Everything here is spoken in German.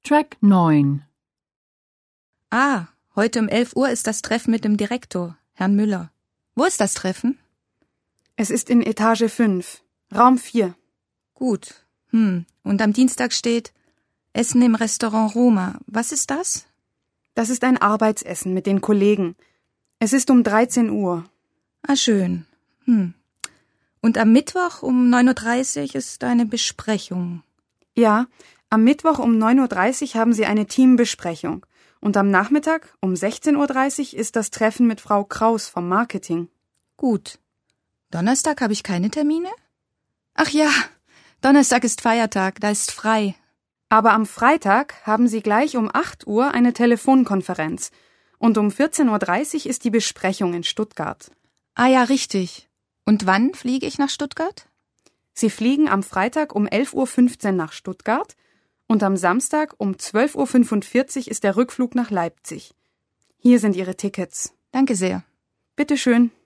Track 9. Ah, heute um 11 Uhr ist das Treffen mit dem Direktor, Herrn Müller. Wo ist das Treffen? Es ist in Etage 5, Raum 4. Gut. Und am Dienstag steht Essen im Restaurant Roma. Was ist das? Das ist ein Arbeitsessen mit den Kollegen. Es ist um 13 Uhr. Ah, schön. Und am Mittwoch um 9.30 Uhr ist eine Besprechung. Ja, am Mittwoch um 9.30 Uhr haben Sie eine Teambesprechung. Und am Nachmittag um 16.30 Uhr ist das Treffen mit Frau Kraus vom Marketing. Gut. Donnerstag habe ich keine Termine? Ach ja, Donnerstag ist Feiertag, da ist frei. Aber am Freitag haben Sie gleich um 8 Uhr eine Telefonkonferenz. Und um 14.30 Uhr ist die Besprechung in Stuttgart. Ah ja, richtig. Und wann fliege ich nach Stuttgart? Sie fliegen am Freitag um 11.15 Uhr nach Stuttgart und am Samstag um 12.45 Uhr ist der Rückflug nach Leipzig. Hier sind Ihre Tickets. Danke sehr. Bitte schön.